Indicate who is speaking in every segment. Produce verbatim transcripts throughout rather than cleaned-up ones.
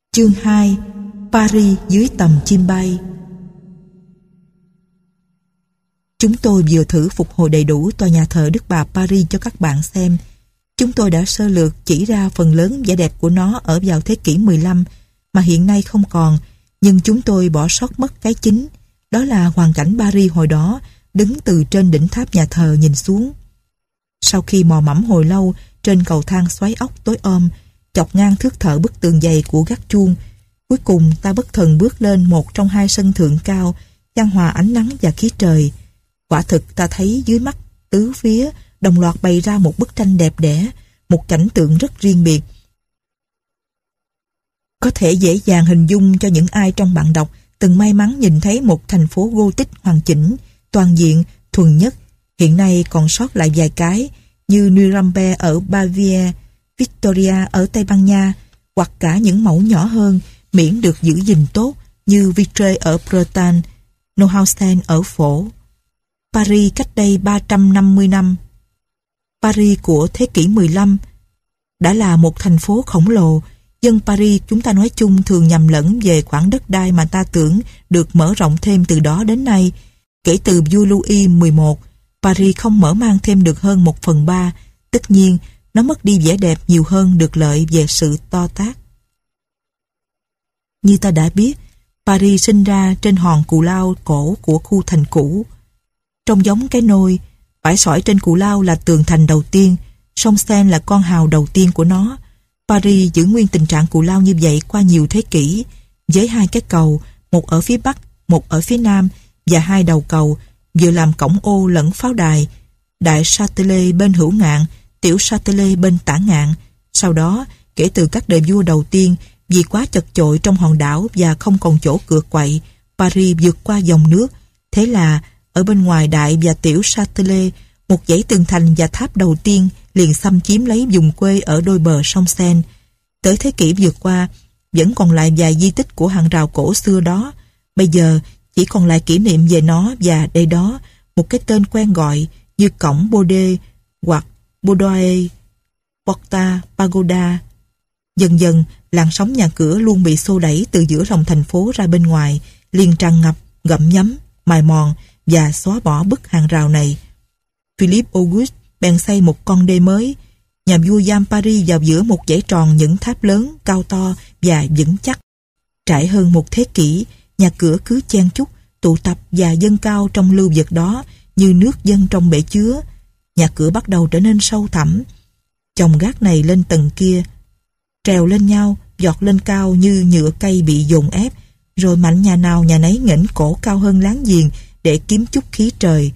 Speaker 1: Chương hai. Paris dưới tầm chim bay. Chúng tôi vừa thử phục hồi đầy đủ tòa nhà thờ Đức Bà Paris cho các bạn xem. Chúng tôi đã sơ lược chỉ ra phần lớn vẻ đẹp của nó ở vào thế kỷ mười lăm mà hiện nay không còn, nhưng chúng tôi bỏ sót mất cái chính, đó là hoàn cảnh Paris hồi đó, đứng từ trên đỉnh tháp nhà thờ nhìn xuống. Sau khi mò mẫm hồi lâu trên cầu thang xoáy ốc tối om, chọc ngang thước thợ bức tường dày của gác chuông, cuối cùng ta bất thần bước lên một trong hai sân thượng cao, chan hòa ánh nắng và khí trời. Quả thực ta thấy dưới mắt tứ phía đồng loạt bày ra một bức tranh đẹp đẽ, một cảnh tượng rất riêng biệt. Có thể dễ dàng hình dung cho những ai trong bạn đọc từng may mắn nhìn thấy một thành phố Gothic hoàn chỉnh, toàn diện, thuần nhất. Hiện nay còn sót lại vài cái như Nuremberg ở Bavaria, Victoria ở Tây Ban Nha, hoặc cả những mẫu nhỏ hơn miễn được giữ gìn tốt như Vitré ở Bretagne, Neuhausen ở Phổ. Paris cách đây ba trăm năm mươi năm. Paris của thế kỷ mười lăm đã là một thành phố khổng lồ. Dân Paris chúng ta nói chung thường nhầm lẫn về khoảng đất đai mà ta tưởng được mở rộng thêm từ đó đến nay. Kể từ vua Louis mười một, Paris không mở mang thêm được hơn một phần ba. Tất nhiên, nó mất đi vẻ đẹp nhiều hơn được lợi về sự to tát. Như ta đã biết, Paris sinh ra trên hòn cù lao cổ của khu thành cũ. Trông giống cái nôi, bãi sỏi trên cù lao là tường thành đầu tiên, sông Seine là con hào đầu tiên của nó. Paris giữ nguyên tình trạng cù lao như vậy qua nhiều thế kỷ, với hai cái cầu, một ở phía bắc, một ở phía nam, và hai đầu cầu, vừa làm cổng ô lẫn pháo đài, đại Châtelet bên hữu ngạn, tiểu Châtelet bên tả ngạn. Sau đó, kể từ các đời vua đầu tiên, vì quá chật chội trong hòn đảo và không còn chỗ cựa quậy, Paris vượt qua dòng nước. Thế là, ở bên ngoài đại và tiểu Châtelet, một dãy tường thành và tháp đầu tiên liền xâm chiếm lấy vùng quê ở đôi bờ sông Seine. Tới thế kỷ vượt qua, vẫn còn lại vài di tích của hàng rào cổ xưa đó. Bây giờ, chỉ còn lại kỷ niệm về nó và đây đó, một cái tên quen gọi như cổng Bode hoặc Boudoir, Porta Pagoda. Dần dần, làn sóng nhà cửa luôn bị xô đẩy từ giữa lòng thành phố ra bên ngoài, liền tràn ngập, gặm nhấm, mài mòn và xóa bỏ bức hàng rào này. Philippe Auguste bèn xây một con đê mới. Nhà vua giam Paris vào giữa một dãy tròn những tháp lớn, cao to và vững chắc. Trải hơn một thế kỷ, nhà cửa cứ chen chúc, tụ tập và dâng cao trong lưu vực đó như nước dâng trong bể chứa. Nhà cửa bắt đầu trở nên sâu thẳm. Chồng gác này lên tầng kia, trèo lên nhau, giọt lên cao như nhựa cây bị dồn ép, rồi mạnh nhà nào nhà nấy nghển cổ cao hơn láng giềng để kiếm chút khí trời.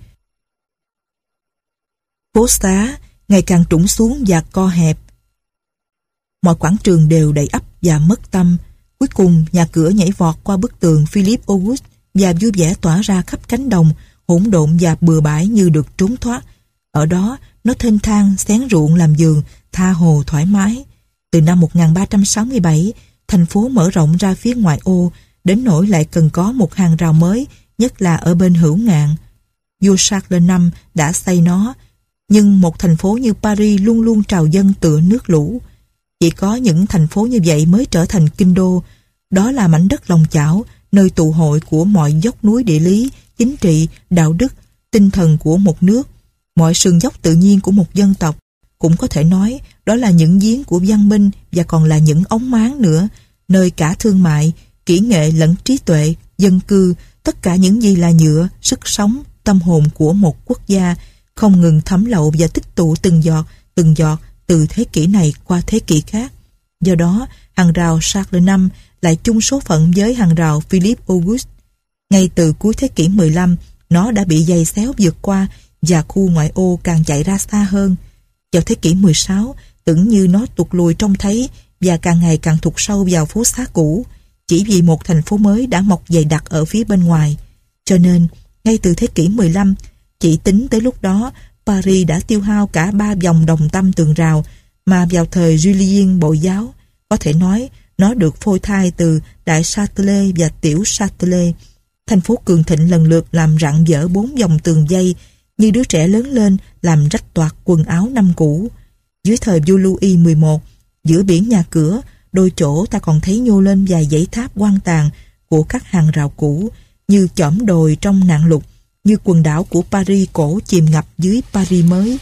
Speaker 1: Phố xá ngày càng trũng xuống và co hẹp. Mọi quảng trường đều đầy ắp và mất tâm. Cuối cùng, nhà cửa nhảy vọt qua bức tường Philippe Auguste và vui vẻ tỏa ra khắp cánh đồng, hỗn độn và bừa bãi như được trốn thoát. Ở đó, nó thênh thang xén ruộng làm vườn, tha hồ thoải mái. Từ năm một nghìn ba trăm sáu mươi bảy, thành phố mở rộng ra phía ngoại ô, đến nỗi lại cần có một hàng rào mới, nhất là ở bên hữu ngạn. Vua Charles đệ năm đã xây nó, nhưng một thành phố như Paris luôn luôn trào dâng tựa nước lũ. Chỉ có những thành phố như vậy mới trở thành kinh đô. Đó là mảnh đất lòng chảo, nơi tụ hội của mọi dốc núi địa lý, chính trị, đạo đức, tinh thần của một nước, mọi sườn dốc tự nhiên của một dân tộc. Cũng có thể nói đó là những giếng của văn minh và còn là những ống máng nữa, nơi cả thương mại, kỹ nghệ lẫn trí tuệ, dân cư, tất cả những gì là nhựa, sức sống, tâm hồn của một quốc gia, không ngừng thấm lậu và tích tụ từng giọt, từng giọt từ thế kỷ này qua thế kỷ khác. Do đó, hàng rào Charles đệ năm lại chung số phận với hàng rào Philippe Auguste. Ngay từ cuối thế kỷ mười lăm, nó đã bị giày xéo vượt qua và khu ngoại ô càng chạy ra xa hơn. Vào thế kỷ mười sáu, tưởng như nó tụt lùi trông thấy và càng ngày càng thụt sâu vào phố xá cũ, chỉ vì một thành phố mới đã mọc dày đặc ở phía bên ngoài. Cho nên, ngay từ thế kỷ mười lăm, chỉ tính tới lúc đó, Paris đã tiêu hao cả ba vòng đồng tâm tường rào, mà vào thời Julien Bội Giáo, có thể nói nó được phôi thai từ đại Châtelet và tiểu Châtelet. Thành phố cường thịnh lần lượt làm rạng rỡ bốn vòng tường dây, như đứa trẻ lớn lên làm rách toạc quần áo năm cũ. Dưới thời vua Louis mười một, giữa biển nhà cửa, Đôi chỗ ta còn thấy nhô lên vài dãy tháp quan tàn của các hàng rào cũ, như chỏm đồi trong nạn lụt, như quần đảo của Paris cổ chìm ngập dưới Paris mới.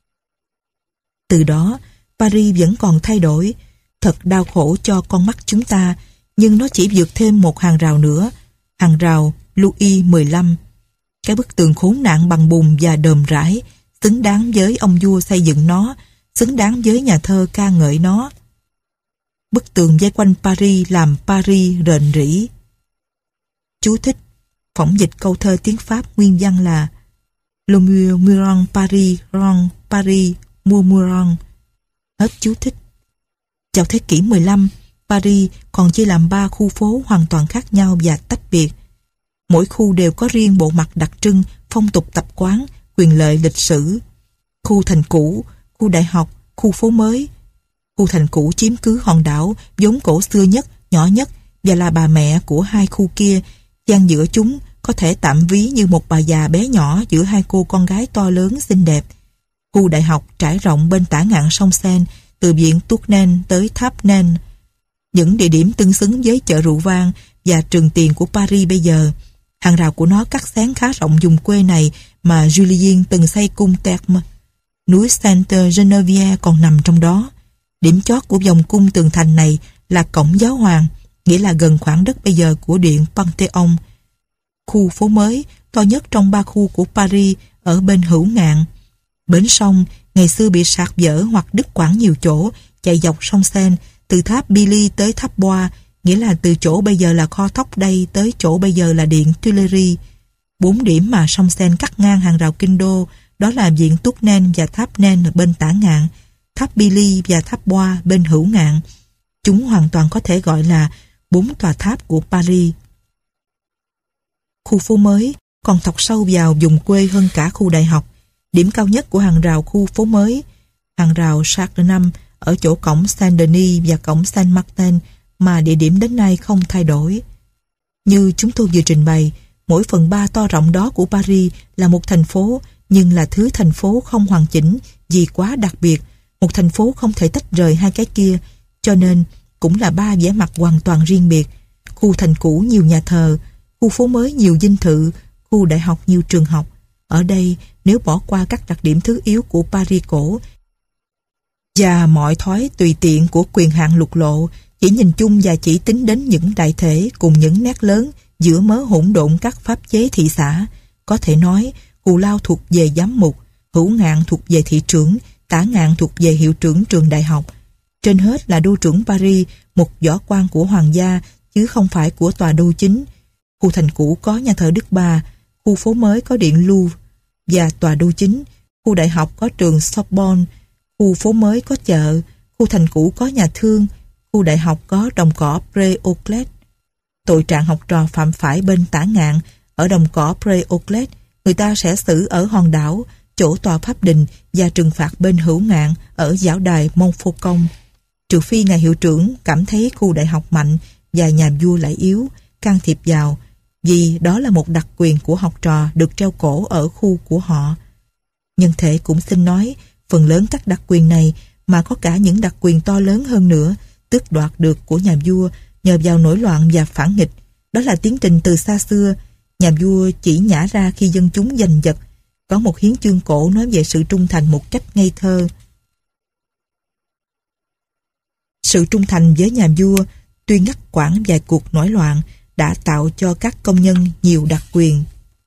Speaker 1: Từ đó, Paris vẫn còn thay đổi, thật đau khổ cho con mắt chúng ta, nhưng nó chỉ vượt thêm một hàng rào nữa, hàng rào Louis mười lăm. Cái bức tường khốn nạn bằng bùn và đờm rải, xứng đáng với ông vua xây dựng nó, xứng đáng với nhà thơ ca ngợi nó. Bức tường vây quanh Paris làm Paris rền rĩ. Chú thích: phỏng dịch câu thơ tiếng Pháp nguyên văn là Le mur murant Paris rend Paris murmurant. Hết chú thích. Vào thế kỷ mười lăm, Paris còn chia làm ba khu phố hoàn toàn khác nhau và tách biệt. Mỗi khu đều có riêng bộ mặt đặc trưng, phong tục tập quán, quyền lợi lịch sử. Khu thành cũ, khu đại học, khu phố mới. Khu thành cũ chiếm cứ hòn đảo vốn cổ xưa nhất, nhỏ nhất và là bà mẹ của hai khu kia. Gian giữa chúng có thể tạm ví như một bà già bé nhỏ giữa hai cô con gái to lớn xinh đẹp. Khu đại học trải rộng bên tả ngạn sông Seine, từ viện Tournen tới tháp Nen, những địa điểm tương xứng với chợ rượu vang và trường tiền của Paris bây giờ. Hàng rào của nó cắt xén khá rộng vùng quê này mà Julien từng xây cung Terme. Núi Sainte Geneviève còn nằm trong đó. Điểm chót của vòng cung tường thành này là cổng giáo hoàng, nghĩa là gần khoảng đất bây giờ của điện Panthéon. Khu phố mới, to nhất trong ba khu của Paris, ở bên hữu ngạn. Bến sông, ngày xưa bị sạt dở hoặc đứt quãng nhiều chỗ, chạy dọc sông Seine, từ tháp Billy tới tháp Bois, nghĩa là từ chỗ bây giờ là kho thóc đây tới chỗ bây giờ là điện Tuileries. Bốn điểm mà sông Seine cắt ngang hàng rào kinh đô, đó là viện Tournen và tháp Nen ở bên tả ngạn, tháp Billy và tháp Bois bên hữu ngạn. Chúng hoàn toàn có thể gọi là bốn tòa tháp của Paris. Khu phố mới còn thọc sâu vào vùng quê hơn cả khu đại học. Điểm cao nhất của hàng rào khu phố mới, hàng rào Charles năm ở chỗ cổng Saint-Denis và cổng Saint-Martin, mà địa điểm đến nay không thay đổi. Như chúng tôi vừa trình bày, mỗi phần ba to rộng đó của Paris là một thành phố, nhưng là thứ thành phố không hoàn chỉnh vì quá đặc biệt. Một thành phố không thể tách rời hai cái kia, cho nên cũng là ba vẻ mặt hoàn toàn riêng biệt. Khu thành cũ nhiều nhà thờ, khu phố mới nhiều dinh thự, khu đại học nhiều trường học. Ở đây, nếu bỏ qua các đặc điểm thứ yếu của Paris cổ và mọi thói tùy tiện của quyền hạn lục lộ, chỉ nhìn chung và chỉ tính đến những đại thể cùng những nét lớn giữa mớ hỗn độn các pháp chế thị xã, có thể nói Cù Lao thuộc về giám mục, Hữu Ngạn thuộc về thị trưởng, Tả Ngạn thuộc về hiệu trưởng trường đại học. Trên hết là đô trưởng Paris, một võ quan của hoàng gia chứ không phải của tòa đô chính. Khu thành cũ có nhà thờ Đức Bà, khu phố mới có điện Louvre và tòa đô chính, khu đại học có trường Sorbonne, khu phố mới có chợ, khu thành cũ có nhà thương, khu đại học có đồng cỏ Pré-Auclet. Tội trạng học trò phạm phải bên tả ngạn ở đồng cỏ Pré-Auclet, người ta sẽ xử ở hòn đảo, chỗ tòa pháp đình, và trừng phạt bên hữu ngạn ở giảo đài Montfaucon. Trừ phi ngài hiệu trưởng cảm thấy khu đại học mạnh và nhà vua lại yếu, can thiệp vào, vì đó là một đặc quyền của học trò được treo cổ ở khu của họ. Nhân thể cũng xin nói, phần lớn các đặc quyền này mà có cả những đặc quyền to lớn hơn nữa, tước đoạt được của nhà vua nhờ vào nổi loạn và phản nghịch. Đó là tiến trình từ xa xưa. Nhà vua chỉ nhả ra khi dân chúng giành giật. Có một hiến chương cổ nói về sự trung thành một cách ngây thơ. Sự trung thành với nhà vua, tuy ngắt quãng vài cuộc nổi loạn, đã tạo cho các công nhân nhiều đặc quyền.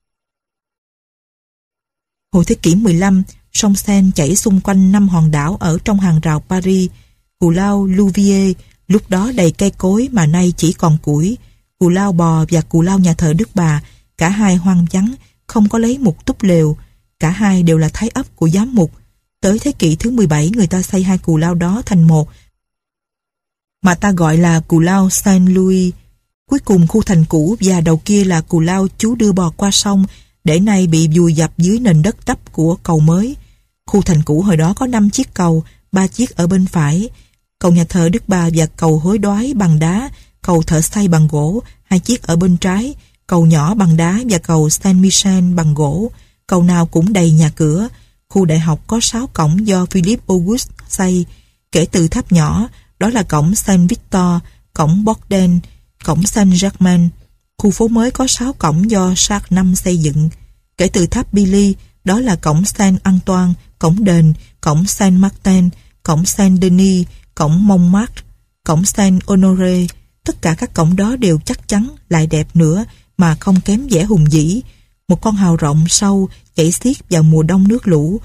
Speaker 1: Hồi thế kỷ mười lăm, sông Seine chảy xung quanh năm hòn đảo ở trong hàng rào Paris. Cù Lao Louviers lúc đó đầy cây cối mà nay chỉ còn củi. Cù Lao Bò và Cù Lao nhà thờ Đức Bà, cả hai hoang vắng, không có lấy một túp lều. Cả hai đều là thái ấp của giám mục. Tới thế kỷ thứ mười bảy, người ta xây hai Cù Lao đó thành một, mà ta gọi là Cù Lao Saint-Louis. Cuối cùng khu thành cũ và đầu kia là Cù Lao chú đưa bò qua sông, để nay bị vùi dập dưới nền đất đắp của cầu mới. Khu thành cũ hồi đó có năm chiếc cầu, ba chiếc ở bên phải, cầu nhà thờ Đức Bà và cầu hối đoái bằng đá, cầu thợ xây bằng gỗ, hai chiếc ở bên trái, cầu nhỏ bằng đá và cầu Saint-Michel bằng gỗ, cầu nào cũng đầy nhà cửa. Khu đại học có sáu cổng do Philippe Auguste xây, kể từ tháp nhỏ, đó là cổng Saint Victor, cổng Borden, cổng Saint Germain. Khu phố mới có sáu cổng do Charles năm xây dựng. Kể từ tháp Billy, đó là cổng Saint Antoine, cổng đền, cổng Saint Martin, cổng Saint Denis, cổng Montmartre, cổng Saint Honoré. Tất cả các cổng đó đều chắc chắn, lại đẹp nữa, mà không kém vẻ hùng vĩ. Một con hào rộng sâu chảy xiết vào mùa đông nước lũ.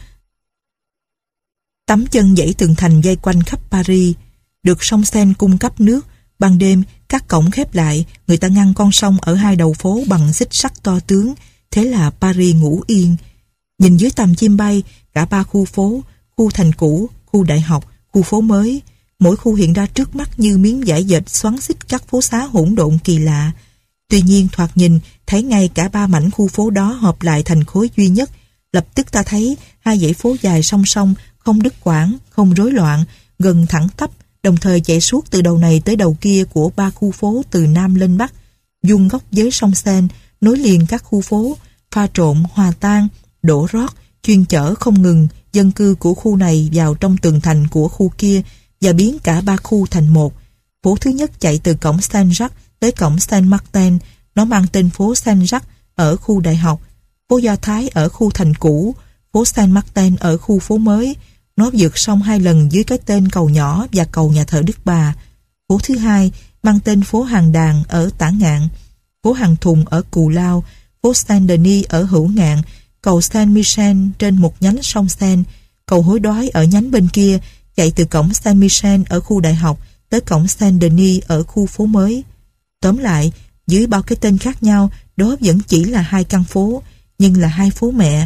Speaker 1: Tấm chân dãy tường thành dây quanh khắp Paris, được sông Seine cung cấp nước. Ban đêm, các cổng khép lại, người ta ngăn con sông ở hai đầu phố bằng xích sắt to tướng, thế là Paris ngủ yên. Nhìn dưới tầm chim bay, cả ba khu phố, khu thành cũ, khu đại học, khu phố mới, mỗi khu hiện ra trước mắt như miếng vải dệt xoắn xích các phố xá hỗn độn kỳ lạ. Tuy nhiên thoạt nhìn, thấy ngay cả ba mảnh khu phố đó hợp lại thành khối duy nhất. Lập tức ta thấy hai dãy phố dài song song, không đứt quãng, không rối loạn, gần thẳng tắp, đồng thời chạy suốt từ đầu này tới đầu kia của ba khu phố từ Nam lên Bắc, vuông góc với sông Seine, nối liền các khu phố, pha trộn, hòa tan, đổ rót, chuyên chở không ngừng dân cư của khu này vào trong tường thành của khu kia và biến cả ba khu thành một. Phố thứ nhất chạy từ cổng Saint-Jacques tới cổng Saint-Martin, nó mang tên phố Saint-Jacques ở khu đại học, phố Do Thái ở khu thành cũ, phố Saint-Martin ở khu phố mới. Nó vượt sông hai lần dưới cái tên cầu nhỏ và cầu nhà thờ Đức Bà. Phố thứ hai mang tên phố Hàng Đàn ở Tả Ngạn, phố Hàng Thùng ở Cù Lao, phố Saint-Denis ở Hữu Ngạn, cầu Saint-Michel trên một nhánh sông Seine, cầu Hối Đoái ở nhánh bên kia, chạy từ cổng Saint-Michel ở khu đại học tới cổng Saint-Denis ở khu phố mới. Tóm lại, dưới bao cái tên khác nhau, đó vẫn chỉ là hai căn phố, nhưng là hai phố mẹ.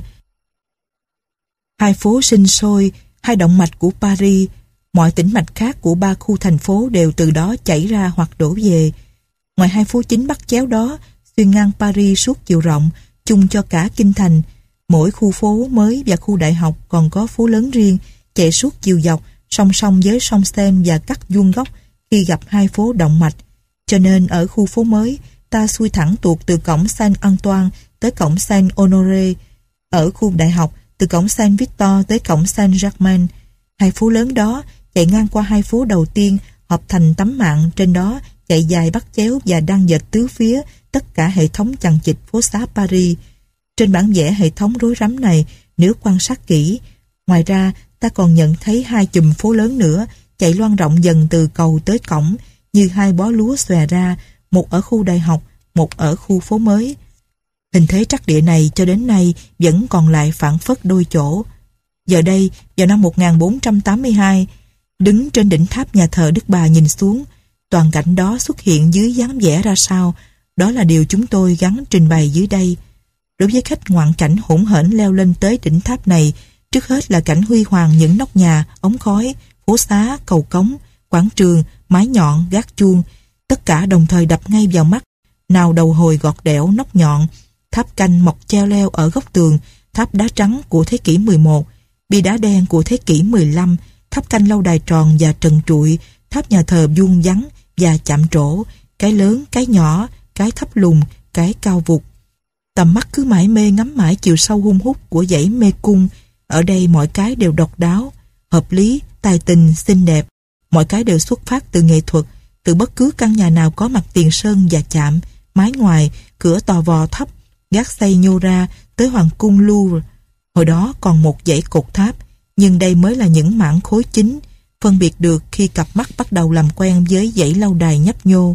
Speaker 1: Hai phố sinh sôi, hai động mạch của Paris. Mọi tĩnh mạch khác của ba khu thành phố đều từ đó chảy ra hoặc đổ về. Ngoài hai phố chính bắt chéo đó, xuyên ngang Paris suốt chiều rộng, chung cho cả kinh thành, mỗi khu phố mới và khu đại học còn có phố lớn riêng, chạy suốt chiều dọc, song song với sông Seine và cắt vuông góc khi gặp hai phố động mạch. Cho nên ở khu phố mới, ta xuôi thẳng tuột từ cổng Saint Antoine tới cổng Saint Honoré. Ở khu đại học, từ cổng Saint Victor tới cổng Saint Germain. Hai phố lớn đó chạy ngang qua hai phố đầu tiên, hợp thành tấm mạng, trên đó chạy dài bắt chéo và đang dệt tứ phía tất cả hệ thống chằng chịt phố xá Paris. Trên bản vẽ hệ thống rối rắm này, nếu quan sát kỹ, ngoài ra ta còn nhận thấy hai chùm phố lớn nữa chạy loang rộng dần từ cầu tới cổng, như hai bó lúa xòe ra, một ở khu đại học, một ở khu phố mới. Hình thế trắc địa này cho đến nay vẫn còn lại phảng phất đôi chỗ. Giờ đây, vào năm một nghìn bốn trăm tám mươi hai, đứng trên đỉnh tháp nhà thờ Đức Bà nhìn xuống, toàn cảnh đó xuất hiện dưới dáng vẻ ra sao, đó là điều chúng tôi gắng trình bày dưới đây. Đối với khách ngoạn cảnh hỗn hển leo lên tới đỉnh tháp này, trước hết là cảnh huy hoàng những nóc nhà, ống khói, phố xá, cầu cống, quảng trường, mái nhọn, gác chuông, tất cả đồng thời đập ngay vào mắt. Nào đầu hồi gọt đẽo, nóc nhọn, tháp canh mọc treo leo ở góc tường, tháp đá trắng của thế kỷ mười một, bi đá đen của thế kỷ mười lăm, tháp canh lâu đài tròn và trần trụi, tháp nhà thờ vuông vắn và chạm trổ, cái lớn, cái nhỏ, cái thấp lùn, cái cao vụt. Tầm mắt cứ mải mê ngắm mãi chiều sâu hun hút của dãy mê cung. Ở đây mọi cái đều độc đáo, hợp lý, tài tình, xinh đẹp. Mọi cái đều xuất phát từ nghệ thuật, từ bất cứ căn nhà nào có mặt tiền sơn và chạm, mái ngoài, cửa tò vò thấp, gác xây nhô ra tới hoàng cung Louvre. Hồi đó còn một dãy cột tháp, nhưng đây mới là những mảng khối chính, phân biệt được khi cặp mắt bắt đầu làm quen với dãy lâu đài nhấp nhô.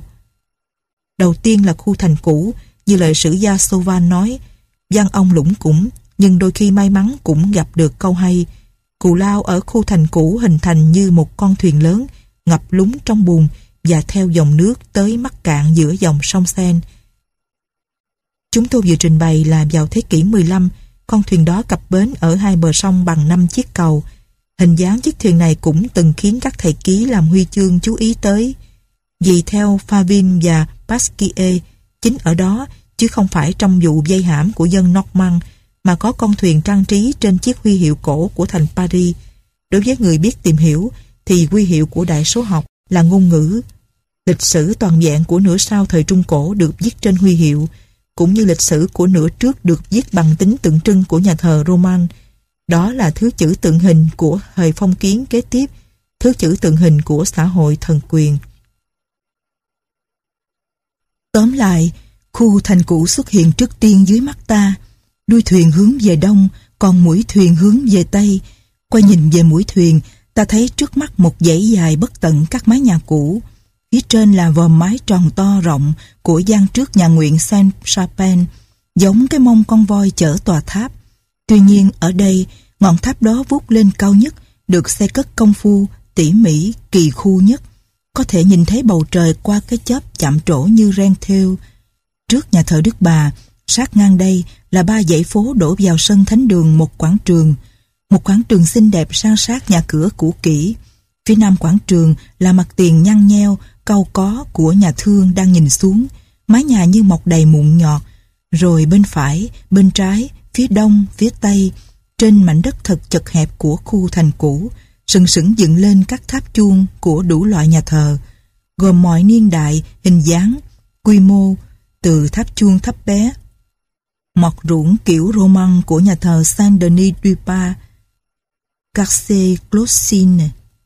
Speaker 1: Đầu tiên là khu thành cũ, như lời sử gia Sauvan nói, văn ông lủng củng, nhưng đôi khi may mắn cũng gặp được câu hay. Cù Lao ở khu thành cũ hình thành như một con thuyền lớn, ngập lún trong bùn và theo dòng nước tới mắc cạn giữa dòng sông Seine. Chúng tôi vừa trình bày là vào thế kỷ mười lăm, con thuyền đó cập bến ở hai bờ sông bằng năm chiếc cầu. Hình dáng chiếc thuyền này cũng từng khiến các thầy ký làm huy chương chú ý tới. Vì theo Favin và Pasquier, chính ở đó, chứ không phải trong vụ vây hãm của dân Normand, mà có con thuyền trang trí trên chiếc huy hiệu cổ của thành Paris. Đối với người biết tìm hiểu, thì huy hiệu của đại số học là ngôn ngữ. Lịch sử toàn vẹn của nửa sau thời Trung Cổ được viết trên huy hiệu, cũng như lịch sử của nửa trước được viết bằng tính tượng trưng của nhà thờ Roman. Đó là thứ chữ tượng hình của thời phong kiến kế tiếp, thứ chữ tượng hình của xã hội thần quyền. Tóm lại, khu thành cũ xuất hiện trước tiên dưới mắt ta. Đuôi thuyền hướng về đông, còn mũi thuyền hướng về tây. Quay nhìn về mũi thuyền, ta thấy trước mắt một dãy dài bất tận các mái nhà cũ. Phía trên là vòm mái tròn to rộng của gian trước nhà nguyện Saint-Chapelle, giống cái mông con voi chở tòa tháp. Tuy nhiên ở đây, ngọn tháp đó vút lên cao nhất, được xây cất công phu, tỉ mỉ, kỳ khu nhất. Có thể nhìn thấy bầu trời qua cái chớp chạm trổ như ren thêu. Trước nhà thờ Đức Bà, sát ngang đây là ba dãy phố đổ vào sân thánh đường một quảng trường. Một quảng trường xinh đẹp san sát nhà cửa cũ kỹ. Phía nam quảng trường là mặt tiền nhăn nheo, cau có của nhà thương đang nhìn xuống, mái nhà như mọc đầy mụn nhọt. Rồi bên phải, bên trái, phía đông, phía tây, trên mảnh đất thật chật hẹp của khu thành cũ, sừng sững dựng lên các tháp chuông của đủ loại nhà thờ, gồm mọi niên đại, hình dáng, quy mô, từ tháp chuông thấp bé, mọt ruỗng kiểu Roman của nhà thờ Saint-Denis du Pas, Carse Closine.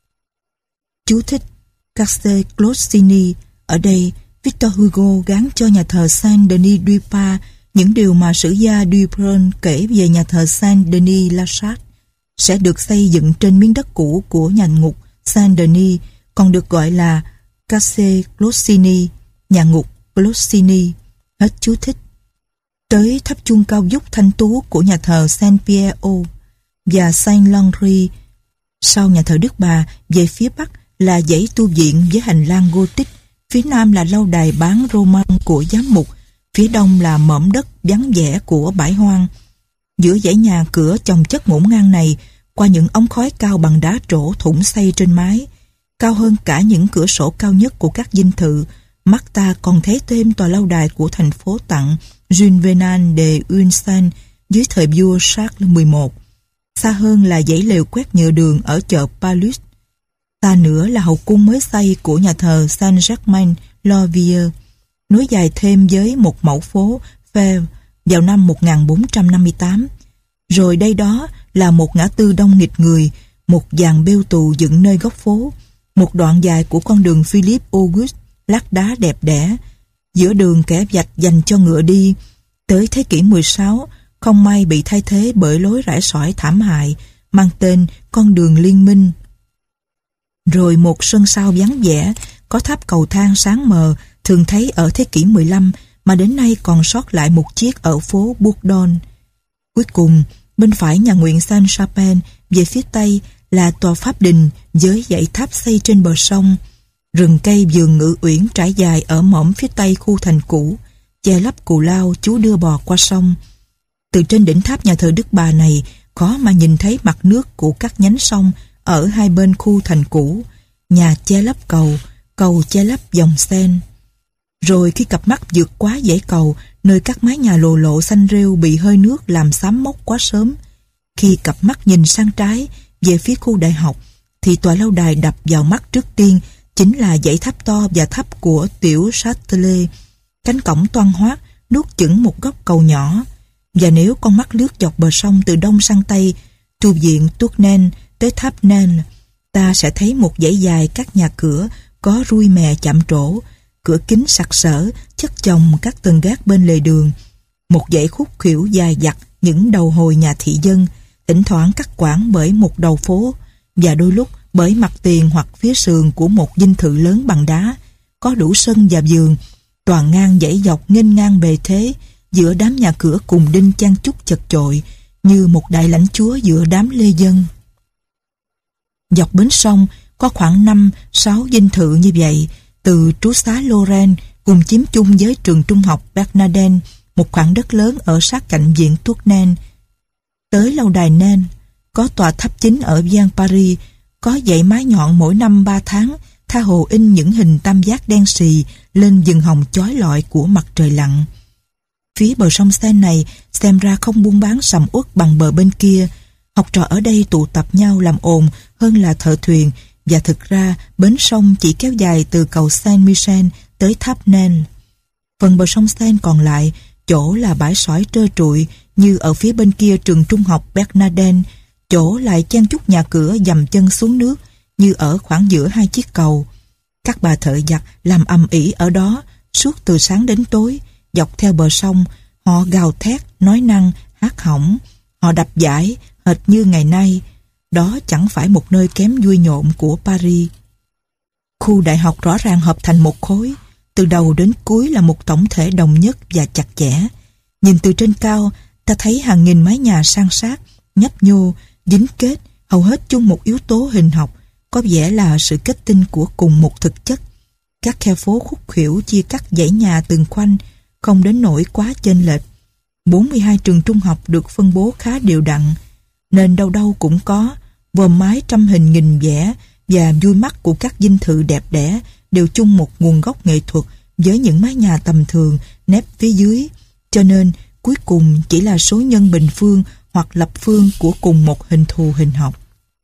Speaker 1: Chú thích: Carse Closini. Ở đây, Victor Hugo gán cho nhà thờ Saint-Denis du Pas những điều mà sử gia Dupron kể về nhà thờ Saint-Denis La Châtre, sẽ được xây dựng trên miếng đất cũ của nhà ngục Saint-Denis, còn được gọi là Carse Closini, nhà ngục Closini. Hết chú thích. Tới tháp chuông cao vút thanh tú của nhà thờ Saint-Pierre và Saint-Landry. Sau nhà thờ Đức Bà, về phía bắc là dãy tu viện với hành lang Gothic, phía nam là lâu đài bán Roman của giám mục, phía đông là mỏm đất vắng vẻ của bãi hoang. Giữa dãy nhà cửa chồng chất ngổn ngang này, qua những ống khói cao bằng đá trổ thủng xây trên mái, cao hơn cả những cửa sổ cao nhất của các dinh thự, mắt ta còn thấy thêm tòa lâu đài của thành phố tặng Jules Venal de Ursin dưới thời vua Charles mười một. Xa hơn là dãy lều quét nhựa đường ở chợ Palus. Xa nữa là hậu cung mới xây của nhà thờ Saint-Germain-l'Auxerrois, nối dài thêm với một mẫu phố Fèvre vào năm một nghìn bốn trăm năm mươi tám. Rồi đây đó là một ngã tư đông nghịt người, một dàn bêu tù dựng nơi góc phố, một đoạn dài của con đường Philippe Auguste, lát đá đẹp đẽ, giữa đường kẻ vạch dành cho ngựa đi. Tới thế kỷ mười sáu, không may bị thay thế bởi lối rải sỏi thảm hại, mang tên con đường liên minh. Rồi một sân sau vắng vẻ, có tháp cầu thang sáng mờ, thường thấy ở thế kỷ mười lăm, mà đến nay còn sót lại một chiếc ở phố Bourdon. Cuối cùng, bên phải nhà nguyện Saint-Chapelle, về phía tây là tòa pháp đình với dãy tháp xây trên bờ sông. Rừng cây vườn ngự uyển trải dài ở mỏm phía tây khu thành cũ, che lấp cù lao chú đưa bò qua sông. Từ trên đỉnh tháp nhà thờ Đức Bà này, khó mà nhìn thấy mặt nước của các nhánh sông ở hai bên khu thành cũ. Nhà che lấp cầu, cầu che lấp dòng sen. Rồi khi cặp mắt vượt quá dãy cầu, nơi các mái nhà lồ lộ xanh rêu bị hơi nước làm xám mốc quá sớm, khi cặp mắt nhìn sang trái về phía khu đại học, thì tòa lâu đài đập vào mắt trước tiên chính là dãy tháp to và thấp của tiểu Châtelet. Cánh cổng toang hoác nuốt chửng một góc cầu nhỏ. Và nếu con mắt lướt dọc bờ sông từ đông sang tây, tu viện Tournelle tới tháp Nel, ta sẽ thấy một dãy dài các nhà cửa có rui mè chạm trổ, cửa kính sặc sỡ chất chồng các tầng gác bên lề đường, một dãy khúc khuỷu dài dặt những đầu hồi nhà thị dân, thỉnh thoảng cắt quãng bởi một đầu phố, và đôi lúc bởi mặt tiền hoặc phía sườn của một dinh thự lớn bằng đá, có đủ sân và vườn, toàn ngang dãy dọc nghênh ngang bề thế, giữa đám nhà cửa cùng đinh chan chúc chật chội, như một đại lãnh chúa giữa đám lê dân. Dọc bến sông có khoảng năm sáu dinh thự như vậy, từ trú xá Lorraine cùng chiếm chung với trường trung học Bernardin một khoảng đất lớn ở sát cạnh viện Tournelle. Tới lâu đài Nel, có tòa tháp chính ở Vienne Paris, có dãy mái nhọn mỗi năm ba tháng, tha hồ in những hình tam giác đen xì lên vầng hồng chói lọi của mặt trời lặn. Phía bờ sông Seine này xem ra không buôn bán sầm uất bằng bờ bên kia. Học trò ở đây tụ tập nhau làm ồn hơn là thợ thuyền, và thực ra bến sông chỉ kéo dài từ cầu Saint-Michel tới tháp Nel. Phần bờ sông Seine còn lại, chỗ là bãi sỏi trơ trụi như ở phía bên kia trường trung học Bernardin, chỗ lại chen chúc nhà cửa dầm chân xuống nước như ở khoảng giữa hai chiếc cầu. Các bà thợ giặt làm ầm ĩ ở đó suốt từ sáng đến tối, dọc theo bờ sông. Họ gào thét, nói năng, hát hỏng. Họ đập dải, hệt như ngày nay. Đó chẳng phải một nơi kém vui nhộn của Paris. Khu đại học rõ ràng hợp thành một khối, từ đầu đến cuối là một tổng thể đồng nhất và chặt chẽ. Nhìn từ trên cao, ta thấy hàng nghìn mái nhà san sát, nhấp nhô, dính kết, hầu hết chung một yếu tố hình học, có vẻ là sự kết tinh của cùng một thực chất. Các khe phố khúc khuỷu chia cắt dãy nhà từng khoanh, không đến nỗi quá chênh lệch. bốn mươi hai trường trung học được phân bố khá đều đặn, nên đâu đâu cũng có, vòm mái trăm hình nghìn vẻ và vui mắt của các dinh thự đẹp đẽ đều chung một nguồn gốc nghệ thuật với những mái nhà tầm thường nép phía dưới, cho nên cuối cùng chỉ là số nhân bình phương hoặc lập phương của cùng một hình thù hình học.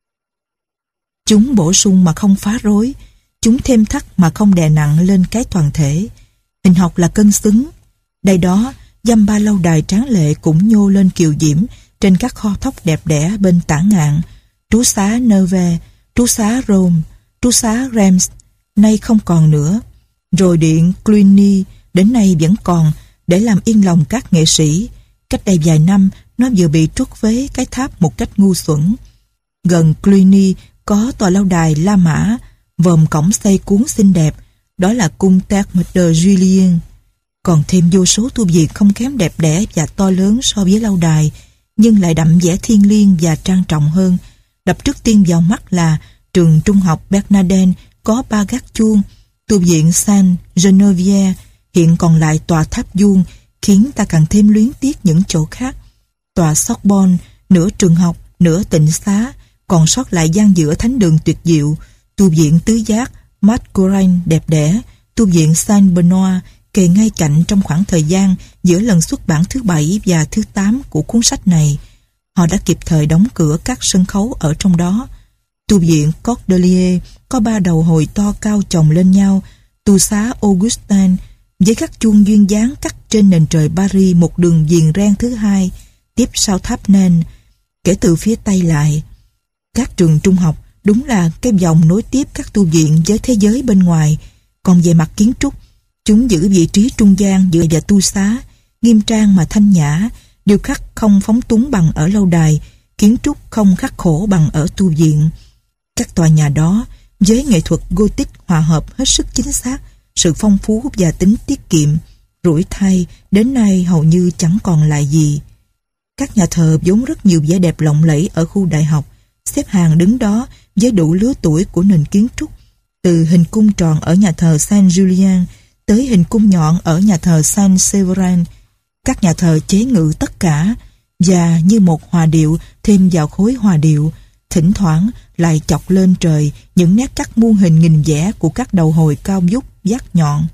Speaker 1: Chúng bổ sung mà không phá rối, chúng thêm thắt mà không đè nặng lên cái toàn thể. Hình học là cân xứng. Đây đó, dăm ba lâu đài tráng lệ cũng nhô lên kiều diễm trên các kho thóc đẹp đẽ bên tả ngạn. Trú xá Nevers, trú xá Rome, trú xá Reims, nay không còn nữa. Rồi điện Cluny đến nay vẫn còn để làm yên lòng các nghệ sĩ. Cách đây vài năm, nó vừa bị truất vế cái tháp một cách ngu xuẩn. Gần Cluny có tòa lâu đài La Mã, vòm cổng xây cuốn xinh đẹp, đó là cung Thermes de Julien. Còn thêm vô số tu viện không kém đẹp đẽ và to lớn so với lâu đài, nhưng lại đậm vẻ thiêng liêng và trang trọng hơn. Đập trước tiên vào mắt là trường trung học Bernardin có ba gác chuông, tu viện Saint Geneviève hiện còn lại tòa tháp vuông, khiến ta càng thêm luyến tiếc những chỗ khác. Tòa Sorbonne, nửa trường học, nửa tịnh xá, còn sót lại gian giữa thánh đường tuyệt diệu. Tu viện tứ giác Mascarain đẹp đẽ, tu viện Saint Benoît kề ngay cạnh trong khoảng thời gian giữa lần xuất bản thứ bảy và thứ tám của cuốn sách này. Họ đã kịp thời đóng cửa các sân khấu ở trong đó. Tu viện Cordelier có ba đầu hồi to cao chồng lên nhau. Tu xá Augustin với các chuông duyên dáng cắt trên nền trời Paris một đường viền ren thứ hai, tiếp sau tháp Nen. Kể từ phía Tây lại, các trường trung học đúng là cái vòng nối tiếp các tu viện với thế giới bên ngoài. Còn về mặt kiến trúc, chúng giữ vị trí trung gian giữa và tu xá, nghiêm trang mà thanh nhã, điêu khắc không phóng túng bằng ở lâu đài, kiến trúc không khắc khổ bằng ở tu viện. Các tòa nhà đó với nghệ thuật Gothic hòa hợp hết sức chính xác, sự phong phú và tính tiết kiệm, rủi thay đến nay hầu như chẳng còn lại gì. Các nhà thờ vốn rất nhiều vẻ đẹp lộng lẫy ở khu đại học, xếp hàng đứng đó với đủ lứa tuổi của nền kiến trúc, từ hình cung tròn ở nhà thờ Saint Julien tới hình cung nhọn ở nhà thờ Saint Severin. Các nhà thờ chế ngự tất cả, và như một hòa điệu thêm vào khối hòa điệu, thỉnh thoảng lại chọc lên trời những nét cắt muôn hình nghìn vẽ của các đầu hồi cao vút vác nhọn.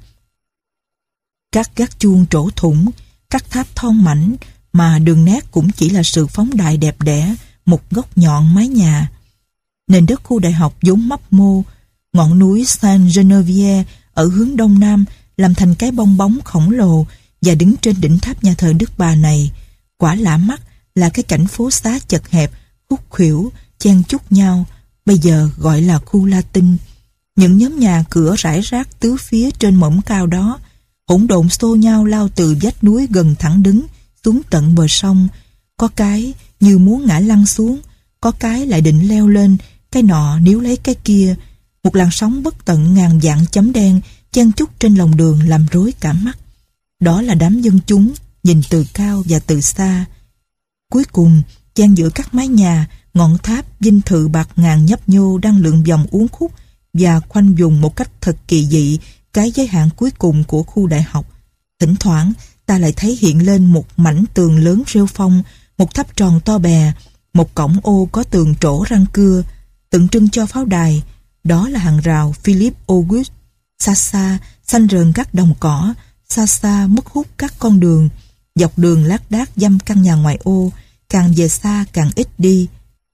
Speaker 1: Các gác chuông trổ thủng, các tháp thon mảnh, mà đường nét cũng chỉ là sự phóng đại đẹp đẽ một góc nhọn mái nhà. Nền đất khu đại học vốn mấp mô, ngọn núi Saint Geneviève ở hướng đông nam làm thành cái bong bóng khổng lồ, và đứng trên đỉnh tháp nhà thờ Đức Bà này, quả lạ mắt là cái cảnh phố xá chật hẹp, khúc khuỷu, chen chúc nhau, bây giờ gọi là khu Latin. Những nhóm nhà cửa rải rác tứ phía trên mỏm cao đó, hỗn độn xô nhau lao từ vách núi gần thẳng đứng xuống tận bờ sông. Có cái như muốn ngã lăn xuống, có cái lại định leo lên, cái nọ níu lấy cái kia. Một làn sóng bất tận ngàn vạn chấm đen chen chúc trên lòng đường làm rối cả mắt. Đó là đám dân chúng nhìn từ cao và từ xa. Cuối cùng, chen giữa các mái nhà, ngọn tháp dinh thự bạc ngàn nhấp nhô đang lượn vòng uốn khúc và khoanh vùng một cách thật kỳ dị cái giới hạn cuối cùng của khu đại học. Thỉnh thoảng, ta lại thấy hiện lên một mảnh tường lớn rêu phong, một tháp tròn to bè, một cổng ô có tường trổ răng cưa, tượng trưng cho pháo đài. Đó là hàng rào Philippe Auguste. Xa xa, xanh rờn các đồng cỏ, xa xa mất hút các con đường, dọc đường lác đác dăm căn nhà ngoại ô, càng về xa càng ít đi.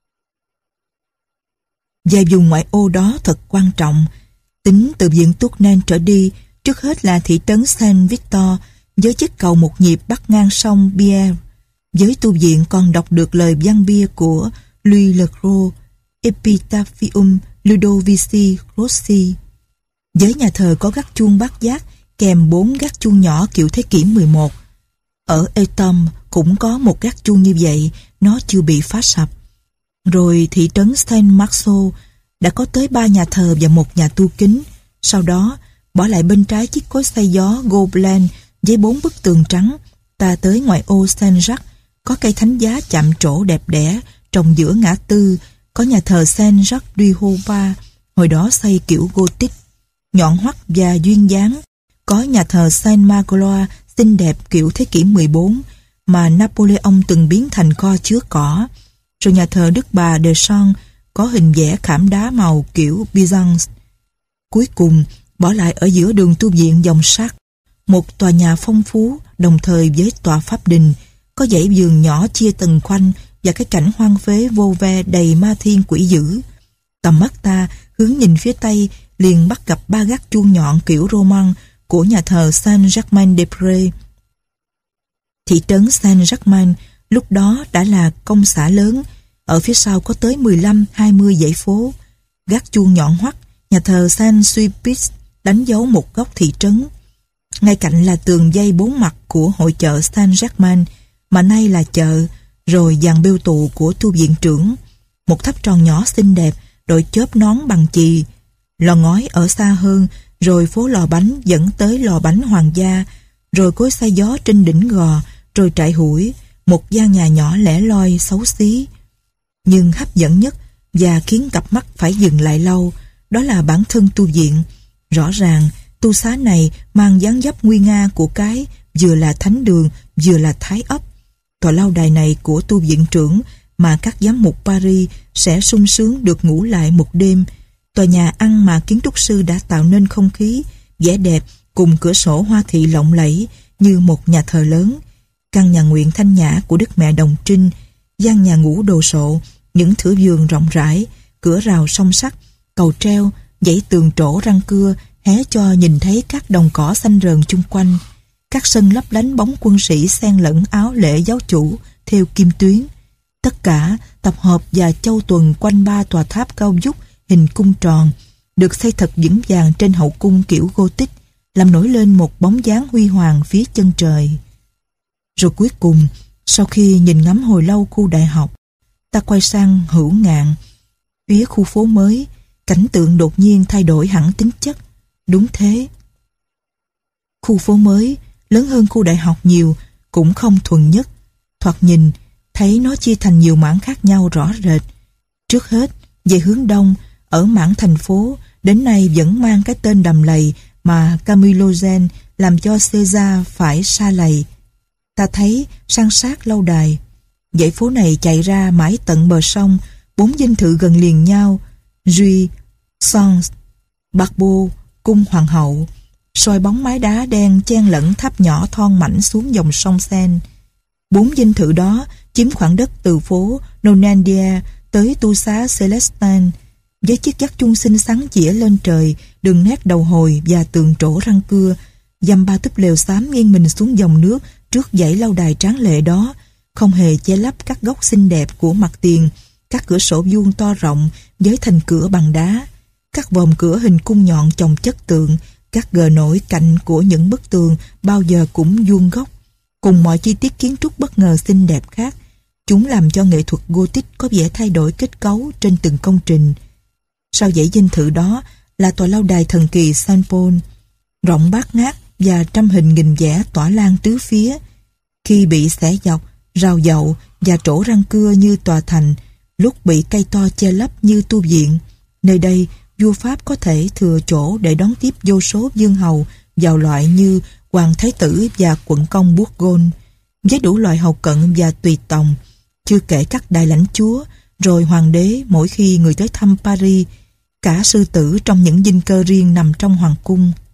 Speaker 1: Và vùng ngoại ô đó thật quan trọng. Tính từ viện Tournen trở đi, trước hết là thị trấn Saint Victor với chiếc cầu một nhịp bắc ngang sông Bière. Với tu viện còn đọc được lời văn bia của Louis Le Gros, Epitaphium Ludovici Rossi. Với nhà thờ có gác chuông bát giác kèm bốn gác chuông nhỏ kiểu thế kỷ mười một. Ở Etam cũng có một gác chuông như vậy, nó chưa bị phá sập. Rồi thị trấn Saint Marceau đã có tới ba nhà thờ và một nhà tu kính. Sau đó, bỏ lại bên trái chiếc cối xay gió Gobelin với bốn bức tường trắng, ta tới ngoại ô Saint-Jacques, có cây thánh giá chạm trổ đẹp đẽ trồng giữa ngã tư, có nhà thờ Saint-Jacques du Haut-Pas, hồi đó xây kiểu Gothic, nhọn hoắt và duyên dáng. Có nhà thờ Saint-Magloire xinh đẹp kiểu thế kỷ mười bốn mà Napoleon từng biến thành kho chứa cỏ. Rồi nhà thờ Đức Bà de Champs có hình vẽ khảm đá màu kiểu Byzance. Cuối cùng, bỏ lại ở giữa đường tu viện dòng Sarthe, một tòa nhà phong phú đồng thời với tòa pháp đình, có dãy vườn nhỏ chia từng khoanh và cái cảnh hoang phế vô ve đầy ma thiên quỷ dữ. Tầm mắt ta hướng nhìn phía tây liền bắt gặp ba gác chuông nhọn kiểu Roman của nhà thờ Saint-Germain-des-Prés. Thị trấn Saint-Germain lúc đó đã là công xã lớn, ở phía sau có tới mười lăm hai mươi dãy phố. Gác chuông nhọn hoắt, nhà thờ Saint-Sulpice đánh dấu một góc thị trấn. Ngay cạnh là tường dây bốn mặt của hội chợ Saint-Germain, mà nay là chợ, rồi dàn bêu tụ của tu viện trưởng. Một tháp tròn nhỏ xinh đẹp, đội chớp nón bằng chì. Lò ngói ở xa hơn, rồi phố lò bánh dẫn tới lò bánh hoàng gia, rồi cối xay gió trên đỉnh gò, rồi trại hủi, một gian nhà nhỏ lẻ loi xấu xí. Nhưng hấp dẫn nhất và khiến cặp mắt phải dừng lại lâu, đó là bản thân tu viện. Rõ ràng, tu xá này mang dáng dấp nguy nga của cái vừa là thánh đường, vừa là thái ấp. Tòa lâu đài này của tu viện trưởng mà các giám mục Paris sẽ sung sướng được ngủ lại một đêm. Tòa nhà ăn mà kiến trúc sư đã tạo nên không khí, vẻ đẹp cùng cửa sổ hoa thị lộng lẫy như một nhà thờ lớn. Căn nhà nguyện thanh nhã của Đức Mẹ Đồng Trinh, gian nhà ngủ đồ sộ, những thửa vườn rộng rãi, cửa rào song sắt, cầu treo, dãy tường trổ răng cưa hé cho nhìn thấy các đồng cỏ xanh rờn chung quanh, các sân lấp lánh bóng quân sĩ xen lẫn áo lễ giáo chủ theo kim tuyến. Tất cả tập hợp và châu tuần quanh ba tòa tháp cao vút hình cung tròn, được xây thật vững vàng trên hậu cung kiểu Gothic, làm nổi lên một bóng dáng huy hoàng phía chân trời. Rồi cuối cùng, sau khi nhìn ngắm hồi lâu khu đại học, ta quay sang Hữu Ngạn, phía khu phố mới, cảnh tượng đột nhiên thay đổi hẳn tính chất. Đúng thế. Khu phố mới, lớn hơn khu đại học nhiều, cũng không thuần nhất. Thoạt nhìn, thấy nó chia thành nhiều mảng khác nhau rõ rệt. Trước hết, về hướng đông, ở mảng thành phố, đến nay vẫn mang cái tên đầm lầy mà Camille làm cho Caesar phải sa lầy. Ta thấy san sát lâu đài. Dãy phố này chạy ra mãi tận bờ sông, bốn dinh thự gần liền nhau, Ruy, Sens, Barbeau, cung hoàng hậu, soi bóng mái đá đen chen lẫn tháp nhỏ thon mảnh xuống dòng sông Seine. Bốn dinh thự đó chiếm khoảng đất từ phố Nonandia tới tu xá Celestin, với chiếc gác chuông xinh xắn chĩa lên trời, đường nét đầu hồi và tường trổ răng cưa, dăm ba túp lều xám nghiêng mình xuống dòng nước trước dãy lâu đài tráng lệ đó, không hề che lấp các góc xinh đẹp của mặt tiền, các cửa sổ vuông to rộng với thành cửa bằng đá, các vòm cửa hình cung nhọn chồng chất tượng, các gờ nổi cạnh của những bức tường bao giờ cũng vuông góc, cùng mọi chi tiết kiến trúc bất ngờ xinh đẹp khác. Chúng làm cho nghệ thuật Gothic có vẻ thay đổi kết cấu trên từng công trình. Sau dãy dinh thự đó là tòa lâu đài thần kỳ Saint Paul, rộng bát ngát và trăm hình nghìn vẽ tỏa lan tứ phía. Khi bị xẻ dọc, rào dậu và trổ răng cưa như tòa thành, lúc bị cây to che lấp như tu viện, nơi đây vua Pháp có thể thừa chỗ để đón tiếp vô số vương hầu vào loại như hoàng thái tử và quận công Bourgogne, với đủ loại hầu cận và tùy tòng, chưa kể các đại lãnh chúa, rồi hoàng đế mỗi khi người tới thăm Paris, cả sư tử trong những dinh cơ riêng nằm trong hoàng cung.